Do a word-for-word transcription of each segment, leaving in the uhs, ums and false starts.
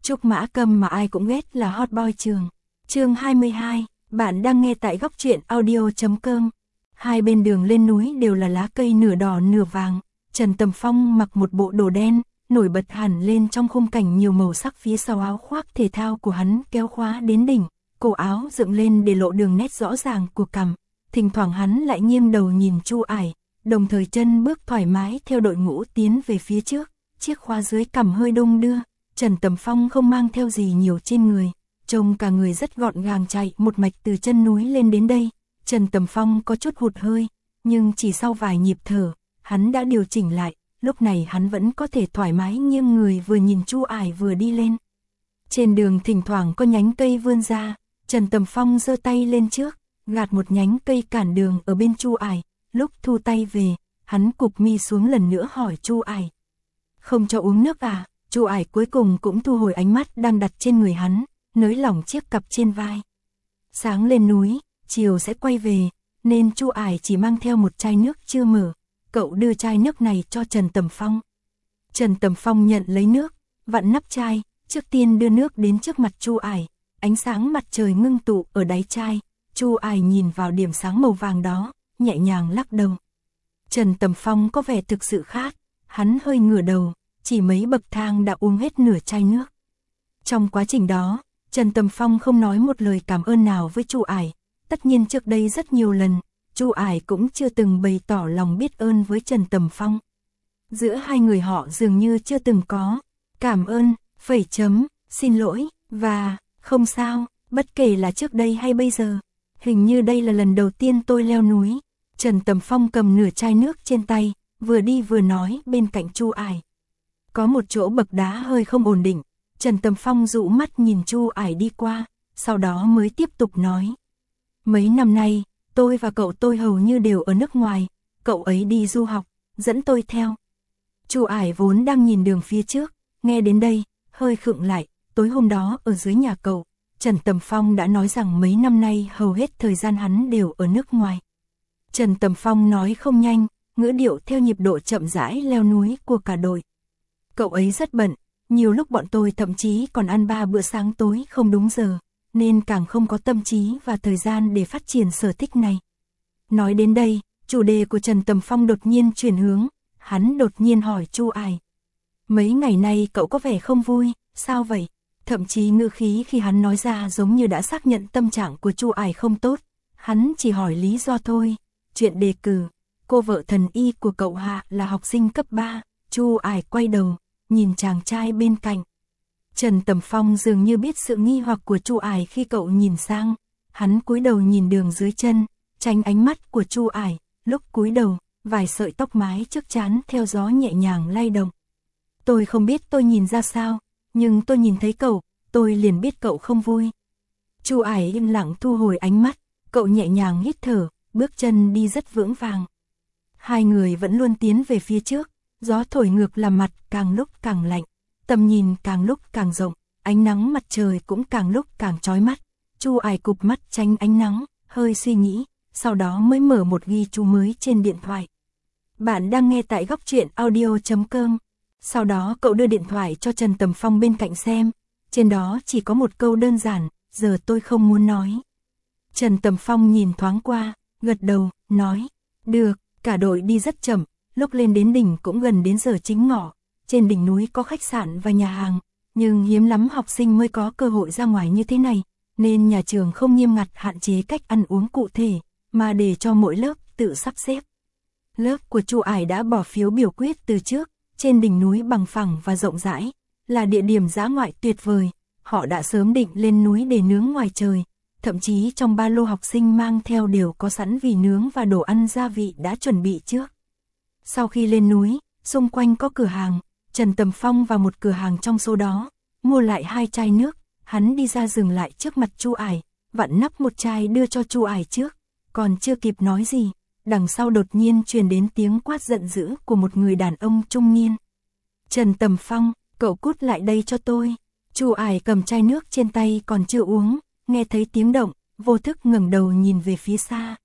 Trúc Mã Cầm mà ai cũng ghét là hot boy trường. Chương hai mươi hai, bạn đang nghe tại góc truyện audio chấm com. Hai bên đường lên núi đều là lá cây nửa đỏ nửa vàng. Trần Tầm Phong mặc một bộ đồ đen, nổi bật hẳn lên trong khung cảnh nhiều màu sắc phía sau áo khoác thể thao của hắn kéo khóa đến đỉnh, cổ áo dựng lên để lộ đường nét rõ ràng của cằm. Thỉnh thoảng hắn lại nghiêng đầu nhìn Chu Ải, đồng thời chân bước thoải mái theo đội ngũ tiến về phía trước, chiếc khóa dưới cằm hơi đung đưa. Trần Tầm Phong không mang theo gì nhiều trên người, trông cả người rất gọn gàng chạy một mạch từ chân núi lên đến đây. Trần Tầm Phong có chút hụt hơi, nhưng chỉ sau vài nhịp thở, hắn đã điều chỉnh lại, lúc này hắn vẫn có thể thoải mái nghiêng người vừa nhìn Chu Ải vừa đi lên. Trên đường thỉnh thoảng có nhánh cây vươn ra, Trần Tầm Phong giơ tay lên trước, gạt một nhánh cây cản đường ở bên Chu Ải, lúc thu tay về, hắn cụp mi xuống lần nữa hỏi Chu Ải. Không cho uống nước à? Chu Ải cuối cùng cũng thu hồi ánh mắt đang đặt trên người hắn, nới lỏng chiếc cặp trên vai. Sáng lên núi, chiều sẽ quay về, nên Chu Ải chỉ mang theo một chai nước chưa mở. Cậu đưa chai nước này cho Trần Tầm Phong. Trần Tầm Phong nhận lấy nước, vặn nắp chai, trước tiên đưa nước đến trước mặt Chu Ải. Ánh sáng mặt trời ngưng tụ ở đáy chai, Chu Ải nhìn vào điểm sáng màu vàng đó, nhẹ nhàng lắc đầu. Trần Tầm Phong có vẻ thực sự khát, hắn hơi ngửa đầu, chỉ mấy bậc thang đã uống hết nửa chai nước. Trong quá trình đó, Trần Tầm Phong không nói một lời cảm ơn nào với Chu Ải. Tất nhiên trước đây rất nhiều lần, Chu Ải cũng chưa từng bày tỏ lòng biết ơn với Trần Tầm Phong. Giữa hai người họ dường như chưa từng có cảm ơn, phẩy chấm, xin lỗi, và không sao, bất kể là trước đây hay bây giờ. Hình như đây là lần đầu tiên tôi leo núi. Trần Tầm Phong cầm nửa chai nước trên tay, vừa đi vừa nói bên cạnh Chu Ải. Có một chỗ bậc đá hơi không ổn định, Trần Tầm Phong dụ mắt nhìn Chu Ải đi qua, sau đó mới tiếp tục nói. Mấy năm nay, tôi và cậu tôi hầu như đều ở nước ngoài, cậu ấy đi du học, dẫn tôi theo. Chu Ải vốn đang nhìn đường phía trước, nghe đến đây, hơi khựng lại. Tối hôm đó ở dưới nhà cậu, Trần Tầm Phong đã nói rằng mấy năm nay hầu hết thời gian hắn đều ở nước ngoài. Trần Tầm Phong nói không nhanh, ngữ điệu theo nhịp độ chậm rãi leo núi của cả đội. Cậu ấy rất bận, nhiều lúc bọn tôi thậm chí còn ăn ba bữa sáng tối không đúng giờ, nên càng không có tâm trí và thời gian để phát triển sở thích này. Nói đến đây, chủ đề của Trần Tầm Phong đột nhiên chuyển hướng, hắn đột nhiên hỏi Chu Ải. Mấy ngày nay cậu có vẻ không vui, sao vậy? Thậm chí ngữ khí khi hắn nói ra giống như đã xác nhận tâm trạng của Chu Ải không tốt. Hắn chỉ hỏi lý do thôi. Chuyện đề cử, cô vợ thần y của cậu Hạ là học sinh cấp ba. Chu Ải quay đầu, nhìn chàng trai bên cạnh. Trần Tầm Phong dường như biết sự nghi hoặc của Chu Ải khi cậu nhìn sang. Hắn cúi đầu nhìn đường dưới chân, tránh ánh mắt của Chu Ải. Lúc cúi đầu, vài sợi tóc mái trước trán theo gió nhẹ nhàng lay động. Tôi không biết tôi nhìn ra sao, nhưng tôi nhìn thấy cậu, tôi liền biết cậu không vui. Chu Ải im lặng thu hồi ánh mắt, cậu nhẹ nhàng hít thở, bước chân đi rất vững vàng. Hai người vẫn luôn tiến về phía trước, gió thổi ngược làm mặt càng lúc càng lạnh, tầm nhìn càng lúc càng rộng, ánh nắng mặt trời cũng càng lúc càng chói mắt. Chu Ải cụp mắt tránh ánh nắng, hơi suy nghĩ, sau đó mới mở một ghi chú mới trên điện thoại. Bạn đang nghe tại góc truyện audio chấm com. Sau đó cậu đưa điện thoại cho Trần Tầm Phong bên cạnh xem, trên đó chỉ có một câu đơn giản, giờ tôi không muốn nói. Trần Tầm Phong nhìn thoáng qua, gật đầu, nói, được. Cả đội đi rất chậm, lúc lên đến đỉnh cũng gần đến giờ chính ngọ. Trên đỉnh núi có khách sạn và nhà hàng, nhưng hiếm lắm học sinh mới có cơ hội ra ngoài như thế này, nên nhà trường không nghiêm ngặt hạn chế cách ăn uống cụ thể, mà để cho mỗi lớp tự sắp xếp. Lớp của Chu Ải đã bỏ phiếu biểu quyết từ trước. Trên đỉnh núi bằng phẳng và rộng rãi, là địa điểm dã ngoại tuyệt vời, họ đã sớm định lên núi để nướng ngoài trời, thậm chí trong ba lô học sinh mang theo đều có sẵn vỉ nướng và đồ ăn gia vị đã chuẩn bị trước. Sau khi lên núi, xung quanh có cửa hàng, Trần Tầm Phong vào một cửa hàng trong số đó, mua lại hai chai nước, hắn đi ra dừng lại trước mặt Chu Ải, vặn nắp một chai đưa cho Chu Ải trước, còn chưa kịp nói gì. Đằng sau đột nhiên truyền đến tiếng quát giận dữ của một người đàn ông trung niên. Trần Tầm Phong, cậu cút lại đây cho tôi. Chu Ải cầm chai nước trên tay còn chưa uống, nghe thấy tiếng động, vô thức ngẩng đầu nhìn về phía xa.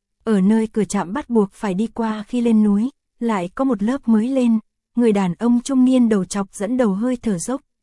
Ở nơi cửa trạm bắt buộc phải đi qua khi lên núi, lại có một lớp mới lên. Người đàn ông trung niên đầu trọc dẫn đầu hơi thở dốc,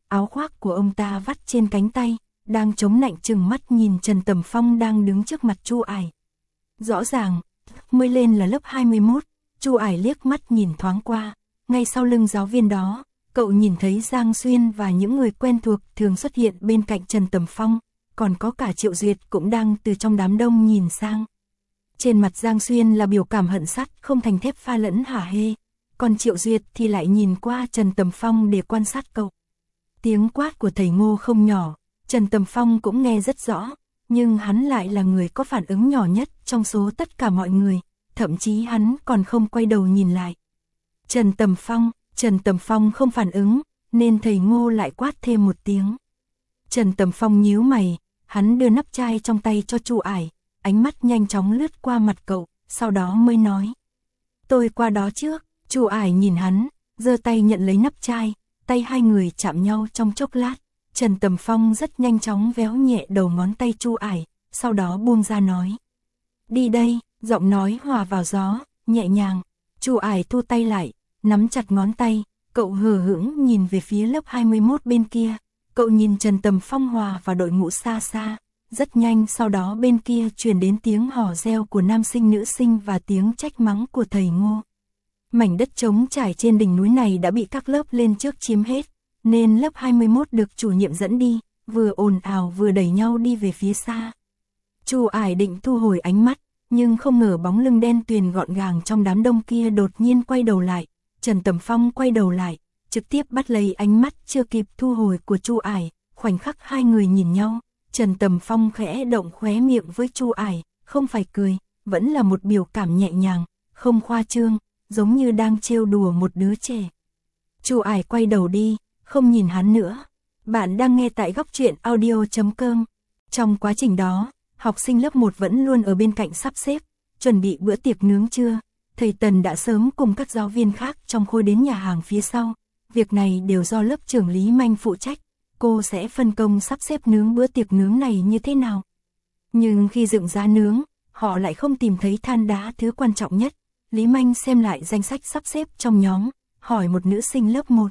áo khoác của ông ta vắt trên cánh tay, đang chống nạnh chừng mắt nhìn Trần Tầm Phong đang đứng trước mặt Chu Ải. Rõ ràng, mới lên là lớp hai mươi mốt, Chu Ải liếc mắt nhìn thoáng qua, ngay sau lưng giáo viên đó, cậu nhìn thấy Giang Xuyên và những người quen thuộc thường xuất hiện bên cạnh Trần Tầm Phong, còn có cả Triệu Duyệt cũng đang từ trong đám đông nhìn sang. Trên mặt Giang Xuyên là biểu cảm hận sắt không thành thép pha lẫn hả hê, còn Triệu Duyệt thì lại nhìn qua Trần Tầm Phong để quan sát cậu. Tiếng quát của thầy Ngô không nhỏ, Trần Tầm Phong cũng nghe rất rõ, nhưng hắn lại là người có phản ứng nhỏ nhất trong số tất cả mọi người, thậm chí hắn còn không quay đầu nhìn lại. Trần Tầm Phong, Trần Tầm Phong không phản ứng, nên thầy Ngô lại quát thêm một tiếng. Trần Tầm Phong nhíu mày, hắn đưa nắp chai trong tay cho Chu Ải, ánh mắt nhanh chóng lướt qua mặt cậu, sau đó mới nói. Tôi qua đó trước. Chu Ải nhìn hắn, giơ tay nhận lấy nắp chai, tay hai người chạm nhau trong chốc lát. Trần Tầm Phong rất nhanh chóng véo nhẹ đầu ngón tay Chu Ải, sau đó buông ra nói. Đi đây, giọng nói hòa vào gió, nhẹ nhàng. Chu Ải thu tay lại, nắm chặt ngón tay, cậu hờ hững nhìn về phía lớp hai mươi mốt bên kia. Cậu nhìn Trần Tầm Phong hòa và đội ngũ xa xa. Rất nhanh sau đó bên kia truyền đến tiếng hò reo của nam sinh nữ sinh và tiếng trách mắng của thầy Ngô. Mảnh đất trống trải trên đỉnh núi này đã bị các lớp lên trước chiếm hết, nên lớp hai mươi mốt được chủ nhiệm dẫn đi, vừa ồn ào vừa đẩy nhau đi về phía xa. Chu Ải định thu hồi ánh mắt, nhưng không ngờ bóng lưng đen tuyền gọn gàng trong đám đông kia đột nhiên quay đầu lại. Trần Tầm Phong quay đầu lại, trực tiếp bắt lấy ánh mắt chưa kịp thu hồi của Chu Ải, khoảnh khắc hai người nhìn nhau. Trần Tầm Phong khẽ động khóe miệng với Chu Ải, không phải cười, vẫn là một biểu cảm nhẹ nhàng, không khoa trương, giống như đang trêu đùa một đứa trẻ. Chu Ải quay đầu đi, không nhìn hắn nữa. Bạn đang nghe tại góc truyện audio chấm com. Trong quá trình đó, học sinh lớp một vẫn luôn ở bên cạnh sắp xếp, chuẩn bị bữa tiệc nướng trưa. Thầy Tần đã sớm cùng các giáo viên khác trong khối đến nhà hàng phía sau. Việc này đều do lớp trưởng Lý Manh phụ trách. Cô sẽ phân công sắp xếp nướng bữa tiệc nướng này như thế nào. Nhưng khi dựng giá nướng, họ lại không tìm thấy than đá thứ quan trọng nhất. Lý Manh xem lại danh sách sắp xếp trong nhóm, hỏi một nữ sinh lớp một.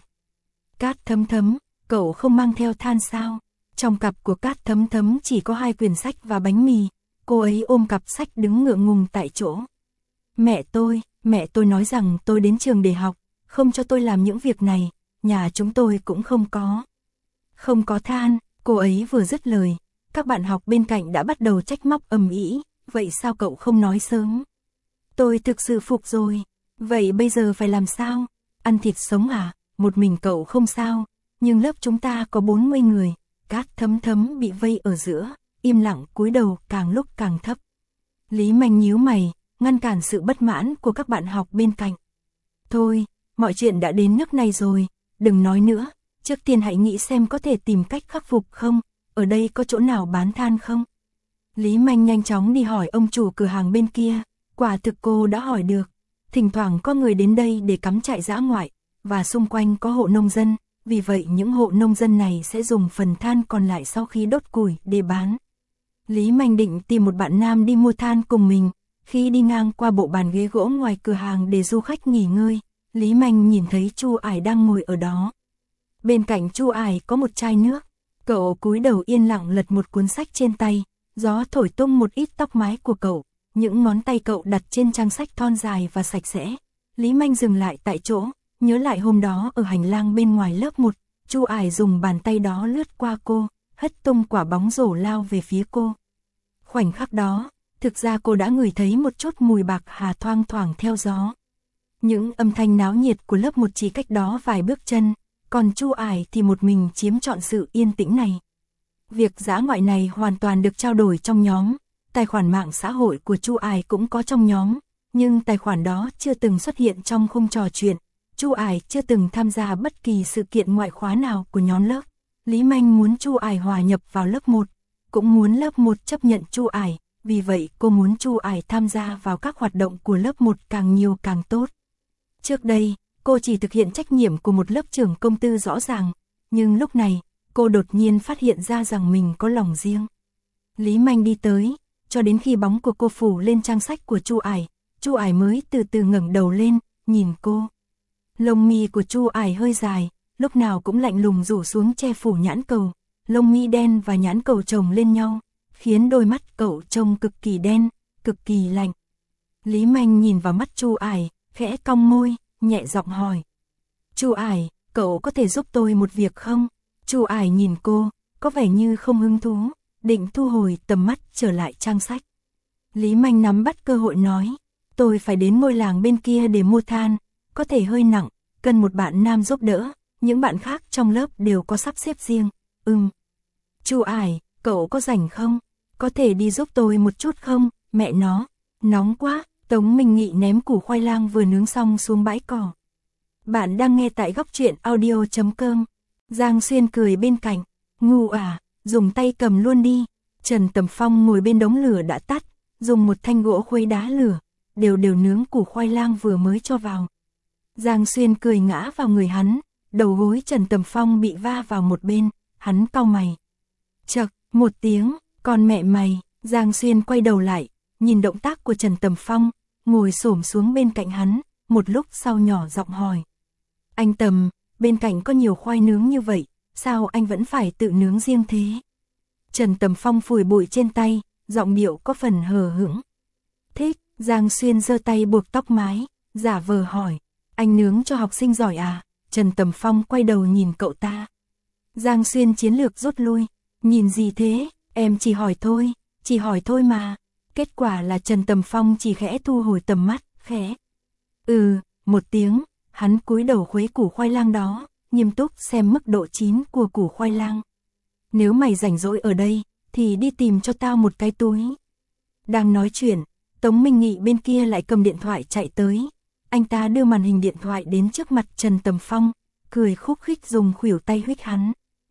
Cát Thấm Thấm, cậu không mang theo than sao? Trong cặp của Cát Thấm Thấm chỉ có hai quyển sách và bánh mì, cô ấy ôm cặp sách đứng ngượng ngùng tại chỗ. Mẹ tôi, mẹ tôi nói rằng tôi đến trường để học, không cho tôi làm những việc này, nhà chúng tôi cũng không có. Không có than, cô ấy vừa dứt lời, các bạn học bên cạnh đã bắt đầu trách móc ầm ĩ, vậy sao cậu không nói sớm? Tôi thực sự phục rồi, vậy bây giờ phải làm sao? Ăn thịt sống à? Một mình cậu không sao, nhưng lớp chúng ta có bốn mươi người, Cát Thấm Thấm bị vây ở giữa, im lặng cúi đầu càng lúc càng thấp. Lý Manh nhíu mày, ngăn cản sự bất mãn của các bạn học bên cạnh. Thôi, mọi chuyện đã đến nước này rồi, đừng nói nữa. Trước tiên hãy nghĩ xem có thể tìm cách khắc phục không, ở đây có chỗ nào bán than không? Lý Manh nhanh chóng đi hỏi ông chủ cửa hàng bên kia, quả thực cô đã hỏi được. Thỉnh thoảng có người đến đây để cắm trại dã ngoại, và xung quanh có hộ nông dân, vì vậy những hộ nông dân này sẽ dùng phần than còn lại sau khi đốt củi để bán. Lý Manh định tìm một bạn nam đi mua than cùng mình, khi đi ngang qua bộ bàn ghế gỗ ngoài cửa hàng để du khách nghỉ ngơi, Lý Manh nhìn thấy Chu Ải đang ngồi ở đó. Bên cạnh Chu Ải có một chai nước, cậu cúi đầu yên lặng lật một cuốn sách trên tay, gió thổi tung một ít tóc mái của cậu, những ngón tay cậu đặt trên trang sách thon dài và sạch sẽ. Lý Manh dừng lại tại chỗ, nhớ lại hôm đó ở hành lang bên ngoài lớp một, Chu Ải dùng bàn tay đó lướt qua cô, hất tung quả bóng rổ lao về phía cô. Khoảnh khắc đó, thực ra cô đã ngửi thấy một chút mùi bạc hà thoang thoảng theo gió. Những âm thanh náo nhiệt của lớp một chỉ cách đó vài bước chân, còn Chu Ải thì một mình chiếm trọn sự yên tĩnh này. Việc dã ngoại này hoàn toàn được trao đổi trong nhóm, tài khoản mạng xã hội của Chu Ải cũng có trong nhóm, nhưng tài khoản đó chưa từng xuất hiện trong khung trò chuyện. Chu Ải chưa từng tham gia bất kỳ sự kiện ngoại khóa nào của nhóm lớp. Lý Manh muốn Chu Ải hòa nhập vào lớp một, cũng muốn lớp một chấp nhận Chu Ải, vì vậy cô muốn Chu Ải tham gia vào các hoạt động của lớp một càng nhiều càng tốt. Trước đây, cô chỉ thực hiện trách nhiệm của một lớp trưởng công tư rõ ràng, nhưng lúc này, cô đột nhiên phát hiện ra rằng mình có lòng riêng. Lý Manh đi tới, cho đến khi bóng của cô phủ lên trang sách của Chu Ải, Chu Ải mới từ từ ngẩng đầu lên, nhìn cô. Lông mi của Chu Ải hơi dài, lúc nào cũng lạnh lùng rủ xuống che phủ nhãn cầu, lông mi đen và nhãn cầu chồng lên nhau, khiến đôi mắt cậu trông cực kỳ đen, cực kỳ lạnh. Lý Manh nhìn vào mắt Chu Ải, khẽ cong môi, nhẹ giọng hỏi. Chu Ải, cậu có thể giúp tôi một việc không? Chu Ải nhìn cô, có vẻ như không hứng thú, định thu hồi tầm mắt trở lại trang sách. Lý Manh nắm bắt cơ hội nói, tôi phải đến ngôi làng bên kia để mua than, có thể hơi nặng, cần một bạn nam giúp đỡ, những bạn khác trong lớp đều có sắp xếp riêng. Ừm. Chu Ải, cậu có rảnh không? Có thể đi giúp tôi một chút không? Mẹ nó, nóng quá. Tống Minh Nghị ném củ khoai lang vừa nướng xong xuống bãi cỏ. Bạn đang nghe tại góc truyện audio chấm com. Giang Xuyên cười bên cạnh, ngu à, dùng tay cầm luôn đi. Trần Tầm Phong ngồi bên đống lửa đã tắt, dùng một thanh gỗ khuấy đá lửa, đều đều nướng củ khoai lang vừa mới cho vào. Giang Xuyên cười ngã vào người hắn, đầu gối Trần Tầm Phong bị va vào một bên, hắn cau mày. Chậc, một tiếng, con mẹ mày. Giang Xuyên quay đầu lại, nhìn động tác của Trần Tầm Phong, ngồi xổm xuống bên cạnh hắn, một lúc sau nhỏ giọng hỏi. Anh Tầm, bên cạnh có nhiều khoai nướng như vậy, sao anh vẫn phải tự nướng riêng thế? Trần Tầm Phong phủi bụi trên tay, giọng điệu có phần hờ hững. Thích. Giang Xuyên giơ tay buộc tóc mái, giả vờ hỏi. Anh nướng cho học sinh giỏi à? Trần Tầm Phong quay đầu nhìn cậu ta. Giang Xuyên chiến lược rút lui. Nhìn gì thế? Em chỉ hỏi thôi, chỉ hỏi thôi mà. Kết quả là Trần Tầm Phong chỉ khẽ thu hồi tầm mắt, khẽ. Ừ, một tiếng, hắn cúi đầu khuấy củ khoai lang đó, nghiêm túc xem mức độ chín của củ khoai lang. Nếu mày rảnh rỗi ở đây, thì đi tìm cho tao một cái túi. Đang nói chuyện, Tống Minh Nghị bên kia lại cầm điện thoại chạy tới. Anh ta đưa màn hình điện thoại đến trước mặt Trần Tầm Phong, cười khúc khích dùng khuỷu tay huých hắn.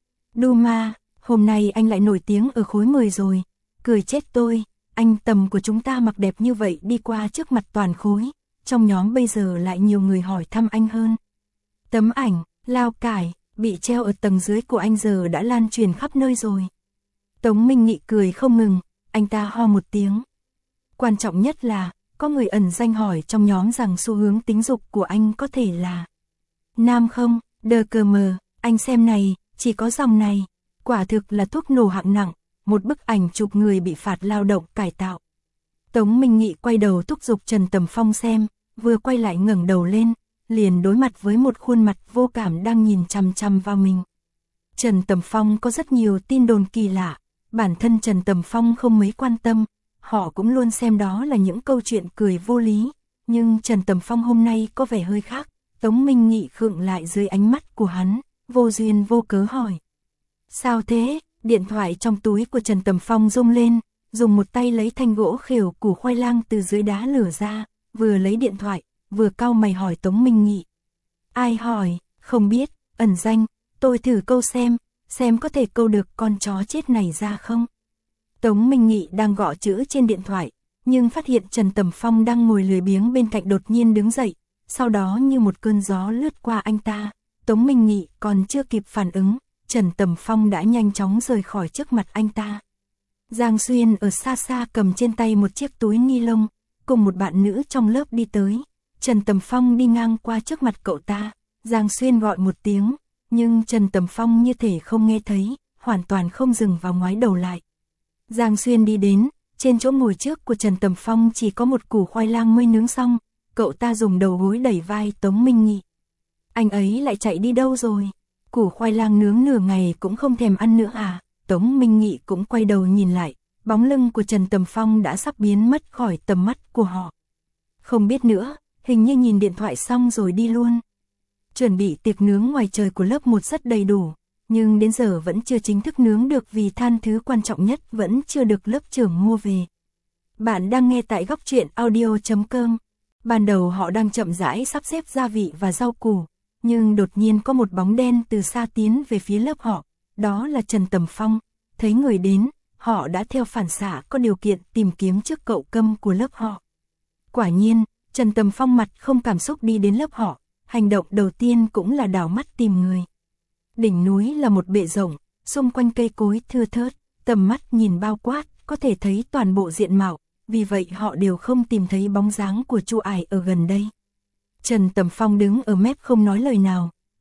Đu ma, hôm nay anh lại nổi tiếng ở khối mười rồi, cười chết tôi. Anh Tầm của chúng ta mặc đẹp như vậy đi qua trước mặt toàn khối, trong nhóm bây giờ lại nhiều người hỏi thăm anh hơn. Tấm ảnh, lao cải, bị treo ở tầng dưới của anh giờ đã lan truyền khắp nơi rồi. Tống Minh Nghị cười không ngừng, anh ta ho một tiếng. Quan trọng nhất là, có người ẩn danh hỏi trong nhóm rằng xu hướng tính dục của anh có thể là nam không, đờ cờ mờ, anh xem này, chỉ có dòng này, quả thực là thuốc nổ hạng nặng. Một bức ảnh chụp người bị phạt lao động cải tạo. Tống Minh Nghị quay đầu thúc giục Trần Tầm Phong xem, vừa quay lại ngẩng đầu lên, liền đối mặt với một khuôn mặt vô cảm đang nhìn chằm chằm vào mình. Trần Tầm Phong có rất nhiều tin đồn kỳ lạ, bản thân Trần Tầm Phong không mấy quan tâm, họ cũng luôn xem đó là những câu chuyện cười vô lý, nhưng Trần Tầm Phong hôm nay có vẻ hơi khác. Tống Minh Nghị khựng lại dưới ánh mắt của hắn, vô duyên vô cớ hỏi. Sao thế? Điện thoại trong túi của Trần Tầm Phong rung lên, dùng một tay lấy thanh gỗ khều củ khoai lang từ dưới đá lửa ra, vừa lấy điện thoại, vừa cau mày hỏi Tống Minh Nghị. Ai hỏi? Không biết, ẩn danh, tôi thử câu xem, xem có thể câu được con chó chết này ra không? Tống Minh Nghị đang gõ chữ trên điện thoại, nhưng phát hiện Trần Tầm Phong đang ngồi lười biếng bên cạnh đột nhiên đứng dậy, sau đó như một cơn gió lướt qua anh ta, Tống Minh Nghị còn chưa kịp phản ứng. Trần Tầm Phong đã nhanh chóng rời khỏi trước mặt anh ta. Giang Xuyên ở xa xa cầm trên tay một chiếc túi ni lông, cùng một bạn nữ trong lớp đi tới. Trần Tầm Phong đi ngang qua trước mặt cậu ta, Giang Xuyên gọi một tiếng, nhưng Trần Tầm Phong như thể không nghe thấy, hoàn toàn không dừng vào ngoái đầu lại. Giang Xuyên đi đến, trên chỗ ngồi trước của Trần Tầm Phong chỉ có một củ khoai lang mới nướng xong, cậu ta dùng đầu gối đẩy vai Tống Minh Nghị. Anh ấy lại chạy đi đâu rồi? Củ khoai lang nướng nửa ngày cũng không thèm ăn nữa à? Tống Minh Nghị cũng quay đầu nhìn lại, bóng lưng của Trần Tầm Phong đã sắp biến mất khỏi tầm mắt của họ. Không biết nữa, hình như nhìn điện thoại xong rồi đi luôn. Chuẩn bị tiệc nướng ngoài trời của lớp một rất đầy đủ, nhưng đến giờ vẫn chưa chính thức nướng được vì than thứ quan trọng nhất vẫn chưa được lớp trưởng mua về. Bạn đang nghe tại góc truyện audio chấm com. Ban đầu họ đang chậm rãi sắp xếp gia vị và rau củ, nhưng đột nhiên có một bóng đen từ xa tiến về phía lớp họ, đó là Trần Tầm Phong. Thấy người đến, họ đã theo phản xạ có điều kiện tìm kiếm trước cậu câm của lớp họ. Quả nhiên, Trần Tầm Phong mặt không cảm xúc đi đến lớp họ, hành động đầu tiên cũng là đảo mắt tìm người. Đỉnh núi là một bệ rộng, xung quanh cây cối thưa thớt, tầm mắt nhìn bao quát, có thể thấy toàn bộ diện mạo, vì vậy họ đều không tìm thấy bóng dáng của Chu Ải ở gần đây. Trần Tầm Phong đứng ở mép không nói lời nào,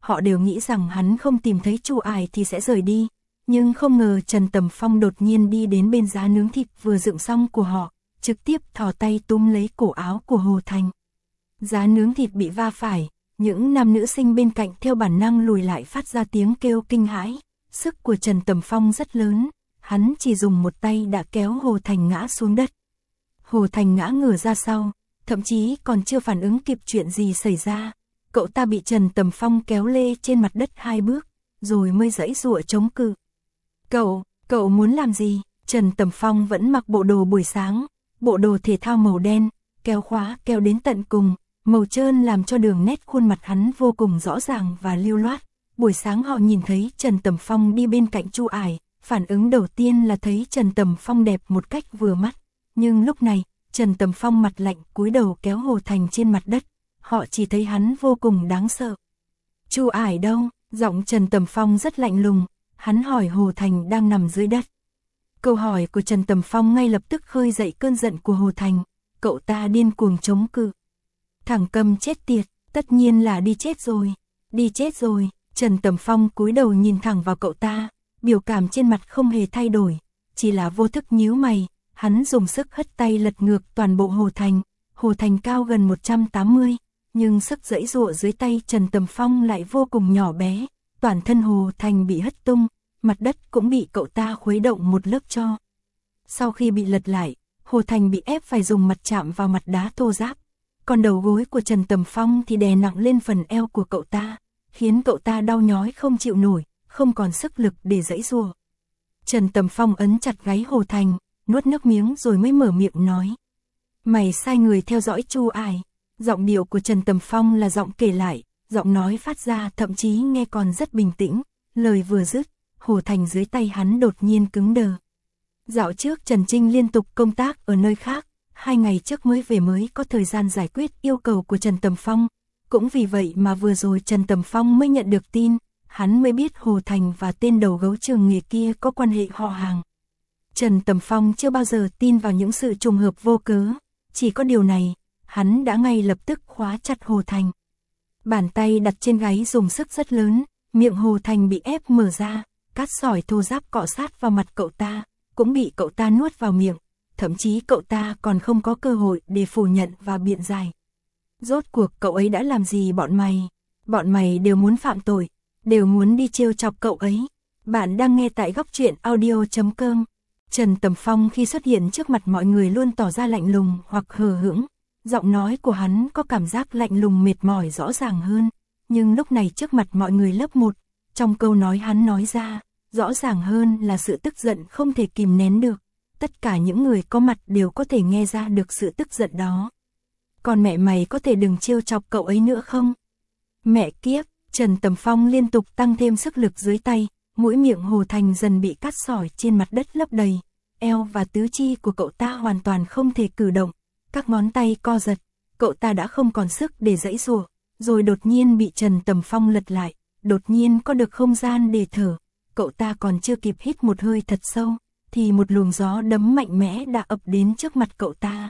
họ đều nghĩ rằng hắn không tìm thấy Chu Ải thì sẽ rời đi, nhưng không ngờ Trần Tầm Phong đột nhiên đi đến bên giá nướng thịt vừa dựng xong của họ, trực tiếp thò tay túm lấy cổ áo của Hồ Thành. Giá nướng thịt bị va phải, những nam nữ sinh bên cạnh theo bản năng lùi lại phát ra tiếng kêu kinh hãi. Sức của Trần Tầm Phong rất lớn, hắn chỉ dùng một tay đã kéo Hồ Thành ngã xuống đất. Hồ Thành ngã ngửa ra sau, thậm chí còn chưa phản ứng kịp chuyện gì xảy ra. Cậu ta bị Trần Tầm Phong kéo lê trên mặt đất hai bước, rồi mới giãy giụa chống cự. Cậu, cậu muốn làm gì? Trần Tầm Phong vẫn mặc bộ đồ buổi sáng, bộ đồ thể thao màu đen, kéo khóa kéo đến tận cùng, màu trơn làm cho đường nét khuôn mặt hắn vô cùng rõ ràng và lưu loát. Buổi sáng họ nhìn thấy Trần Tầm Phong đi bên cạnh Chu Ải, phản ứng đầu tiên là thấy Trần Tầm Phong đẹp một cách vừa mắt. Nhưng lúc này, Trần Tầm Phong mặt lạnh cúi đầu kéo Hồ Thành trên mặt đất, họ chỉ thấy hắn vô cùng đáng sợ. Chu Ải đâu? Giọng Trần Tầm Phong rất lạnh lùng, hắn hỏi Hồ Thành đang nằm dưới đất. Câu hỏi của Trần Tầm Phong ngay lập tức khơi dậy cơn giận của Hồ Thành, cậu ta điên cuồng chống cự. Thằng câm chết tiệt, tất nhiên là đi chết rồi, đi chết rồi. Trần Tầm Phong cúi đầu nhìn thẳng vào cậu ta, biểu cảm trên mặt không hề thay đổi, chỉ là vô thức nhíu mày, hắn dùng sức hất tay lật ngược toàn bộ Hồ Thành. Hồ Thành cao gần một trăm tám mươi, nhưng sức giãy giụa dưới tay Trần Tầm Phong lại vô cùng nhỏ bé, toàn thân Hồ Thành bị hất tung, mặt đất cũng bị cậu ta khuấy động một lớp tro. Sau khi bị lật lại, Hồ Thành bị ép phải dùng mặt chạm vào mặt đá thô ráp, còn đầu gối của Trần Tầm Phong thì đè nặng lên phần eo của cậu ta, khiến cậu ta đau nhói không chịu nổi, không còn sức lực để giãy giụa. Trần Tầm Phong ấn chặt gáy Hồ Thành, nuốt nước miếng rồi mới mở miệng nói. Mày sai người theo dõi Chu Ải. Giọng điệu của Trần Tầm Phong là giọng kể lại, giọng nói phát ra thậm chí nghe còn rất bình tĩnh. Lời vừa dứt, Hồ Thành dưới tay hắn đột nhiên cứng đờ. Dạo trước Trần Trinh liên tục công tác ở nơi khác, hai ngày trước mới về mới có thời gian giải quyết yêu cầu của Trần Tầm Phong. Cũng vì vậy mà vừa rồi Trần Tầm Phong mới nhận được tin, hắn mới biết Hồ Thành và tên đầu gấu Trường Nghề kia có quan hệ họ hàng. Trần Tầm Phong chưa bao giờ tin vào những sự trùng hợp vô cớ, chỉ có điều này, hắn đã ngay lập tức khóa chặt Hồ Thành. Bàn tay đặt trên gáy dùng sức rất lớn, miệng Hồ Thành bị ép mở ra, cát sỏi thô ráp cọ sát vào mặt cậu ta, cũng bị cậu ta nuốt vào miệng, thậm chí cậu ta còn không có cơ hội để phủ nhận và biện giải. Rốt cuộc cậu ấy đã làm gì bọn mày? Bọn mày đều muốn phạm tội, đều muốn đi trêu chọc cậu ấy. Bạn đang nghe tại góc truyện audio chấm com. Trần Tầm Phong khi xuất hiện trước mặt mọi người luôn tỏ ra lạnh lùng hoặc hờ hững. Giọng nói của hắn có cảm giác lạnh lùng mệt mỏi rõ ràng hơn. Nhưng lúc này trước mặt mọi người lớp một, trong câu nói hắn nói ra, rõ ràng hơn là sự tức giận không thể kìm nén được. Tất cả những người có mặt đều có thể nghe ra được sự tức giận đó. Còn mẹ mày có thể đừng trêu chọc cậu ấy nữa không? Mẹ kiếp, Trần Tầm Phong liên tục tăng thêm sức lực dưới tay, mũi miệng Hồ Thành dần bị cát sỏi trên mặt đất lấp đầy, eo và tứ chi của cậu ta hoàn toàn không thể cử động, các ngón tay co giật, cậu ta đã không còn sức để giãy giụa, rồi đột nhiên bị Trần Tầm Phong lật lại, đột nhiên có được không gian để thở, cậu ta còn chưa kịp hít một hơi thật sâu, thì một luồng gió đấm mạnh mẽ đã ập đến trước mặt cậu ta.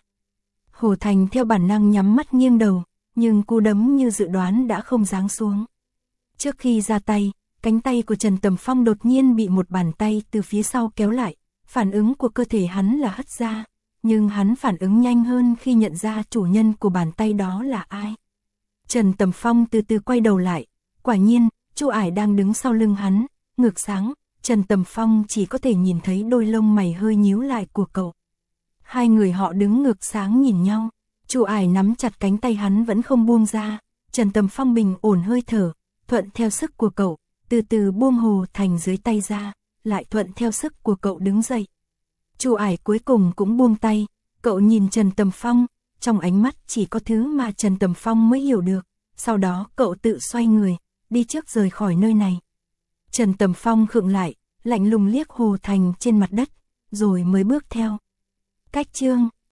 Hồ Thành theo bản năng nhắm mắt nghiêng đầu, nhưng cú đấm như dự đoán đã không giáng xuống. Trước khi ra tay, cánh tay của Trần Tầm Phong đột nhiên bị một bàn tay từ phía sau kéo lại, phản ứng của cơ thể hắn là hất ra, nhưng hắn phản ứng nhanh hơn khi nhận ra chủ nhân của bàn tay đó là ai. Trần Tầm Phong từ từ quay đầu lại, quả nhiên, Chu Ải đang đứng sau lưng hắn, ngược sáng, Trần Tầm Phong chỉ có thể nhìn thấy đôi lông mày hơi nhíu lại của cậu. Hai người họ đứng ngược sáng nhìn nhau, Chu Ải nắm chặt cánh tay hắn vẫn không buông ra, Trần Tầm Phong bình ổn hơi thở, thuận theo sức của cậu, từ từ buông Hồ Thành dưới tay ra, lại thuận theo sức của cậu đứng dậy. Chu Ải cuối cùng cũng buông tay, cậu nhìn Trần Tầm Phong, trong ánh mắt chỉ có thứ mà Trần Tầm Phong mới hiểu được, sau đó cậu tự xoay người, đi trước rời khỏi nơi này. Trần Tầm Phong khựng lại, lạnh lùng liếc Hồ Thành trên mặt đất, rồi mới bước theo. Cách chương